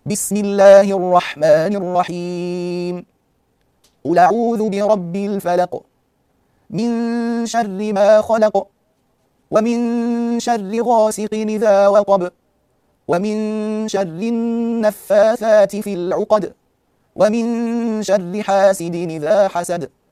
بسم الله الرحمن الرحيم. قل أعوذ برب الفلق من شر ما خلق ومن شر غاسق إذا وقب ومن شر النفاثات في العقد ومن شر حاسد إذا حسد